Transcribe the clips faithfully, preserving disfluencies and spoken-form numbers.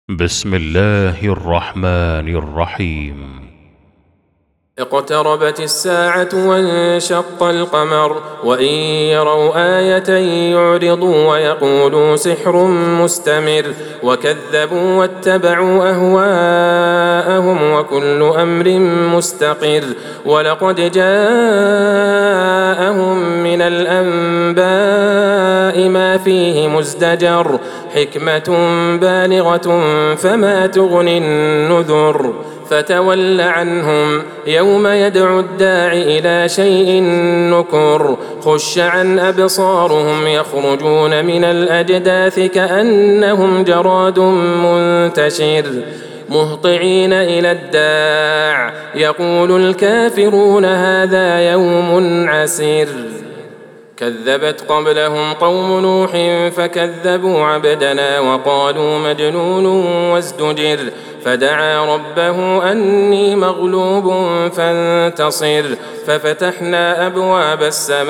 بسم الله الرحمن الرحيم. اقتربت الساعة وانشق القمر وإن يروا آية يعرضوا ويقولوا سحر مستمر وكذبوا واتبعوا أهواءهم وكل أمر مستقر ولقد جاءهم من الأنباء ما فيه مزدجر حكمة بالغة فما تغني النذر فتول عنهم يوم يدعو الداع إلى شيء نكر خش عن أبصارهم يخرجون من الأجداث كأنهم جراد منتشر مهطعين إلى الداع يقول الكافرون هذا يوم عسير كذبت قبلهم قوم نوح فكذبوا عبدنا وقالوا مجنون وازدجر فدعا ربه أني مغلوب فانتصر ففتحنا أبواب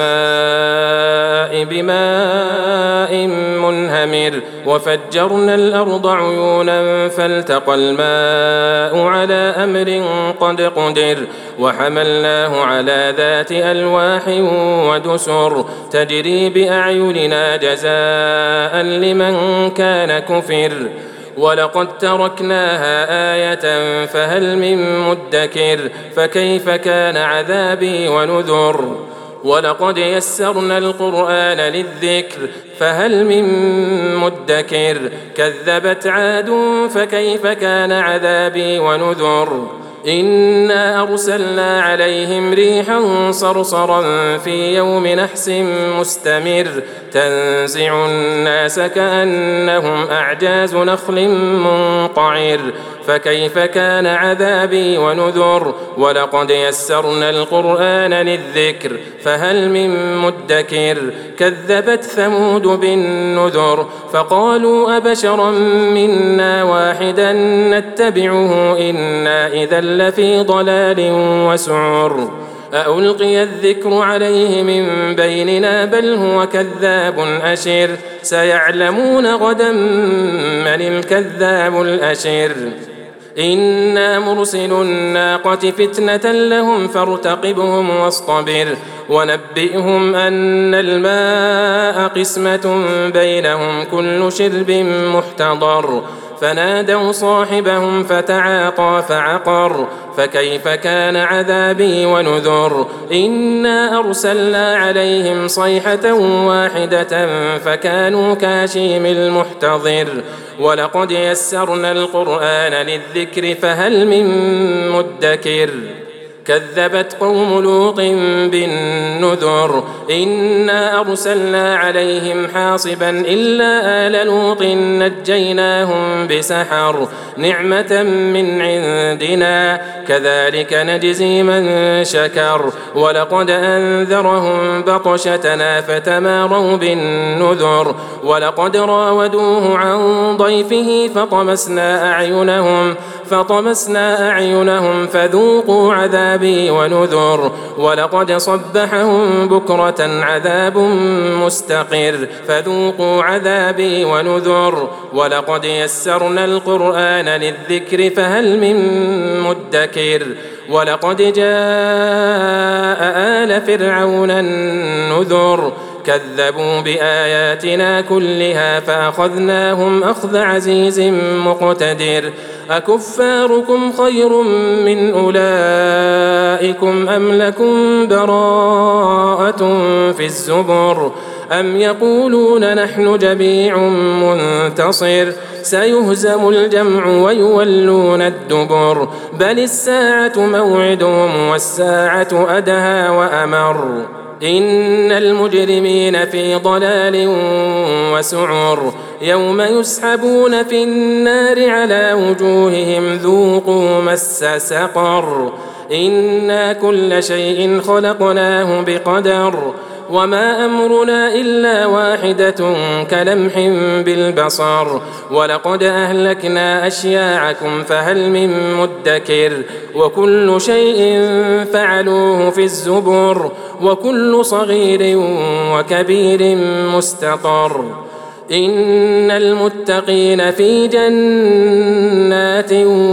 السماء بماء منهمر وفجرنا الأرض عيونا فالتقى الماء على أمر قد قدر وحملناه على ذات ألواح ودسر تجري بأعيننا جزاء لمن كان كفر ولقد تركناها آية فهل من مدكر فكيف كان عذابي ونذر ولقد يسرنا القرآن للذكر فهل من مدكر كذبت عاد فكيف كان عذابي ونذر إنا أرسلنا عليهم ريحا صرصرا في يوم نحس مستمر تنزع الناس كأنهم أعجاز نخل منقعر فكيف كان عذابي ونذر ولقد يسرنا القرآن للذكر فهل من مدكر كذبت ثمود بالنذر فقالوا أبشرا منا واحدا نتبعه إنا إذا لفي ضلال وسعر أألقي الذكر عليه من بيننا بل هو كذاب أشر سيعلمون غدا من الكذاب الأشر إنا مرسل الناقة فتنة لهم فارتقبهم واصطبر ونبئهم أن الماء قسمة بينهم كل شرب محتضر فنادوا صاحبهم فتعاطى فعقر فكيف كان عذابي ونذر إنا أرسلنا عليهم صيحة واحدة فكانوا كاشيم المحتضر ولقد يسرنا القرآن للذكر فهل من مدكر كذبت قوم لوط بالنذر إنا أرسلنا عليهم حاصبا إلا آل لوط نجيناهم بسحر نعمة من عندنا كذلك نجزي من شكر ولقد أنذرهم بطشتنا فتماروا بالنذر ولقد راودوه عن ضيفه فطمسنا أعينهم فطمسنا أعينهم فذوقوا عذابي ونذر ولقد صبحهم بكرة عذاب مستقر فذوقوا عذابي ونذر ولقد يسرنا القرآن للذكر فهل من مدكر ولقد جاء آل فرعون النذر كذبوا بآياتنا كلها فأخذناهم أخذ عزيز مقتدر أكفاركم خير من أولئكم أم لكم براءة في الزبر أم يقولون نحن جميع منتصر سيهزم الجمع ويولون الدبر بل الساعة موعدهم والساعة أدهى وأمر إن المجرمين في ضلال وسعر يوم يسحبون في النار على وجوههم ذوقوا مس سقر إنا كل شيء خلقناه بقدر وما أمرنا إلا واحدة كلمح بالبصر ولقد أهلكنا أشياعكم فهل من مدكر وكل شيء فعلوه في الزبر وكل صغير وكبير مستقر إن المتقين في جنات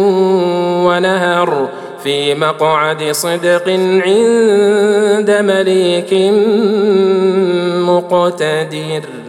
ونهر في مقعد صدق عند مليك مقتدر.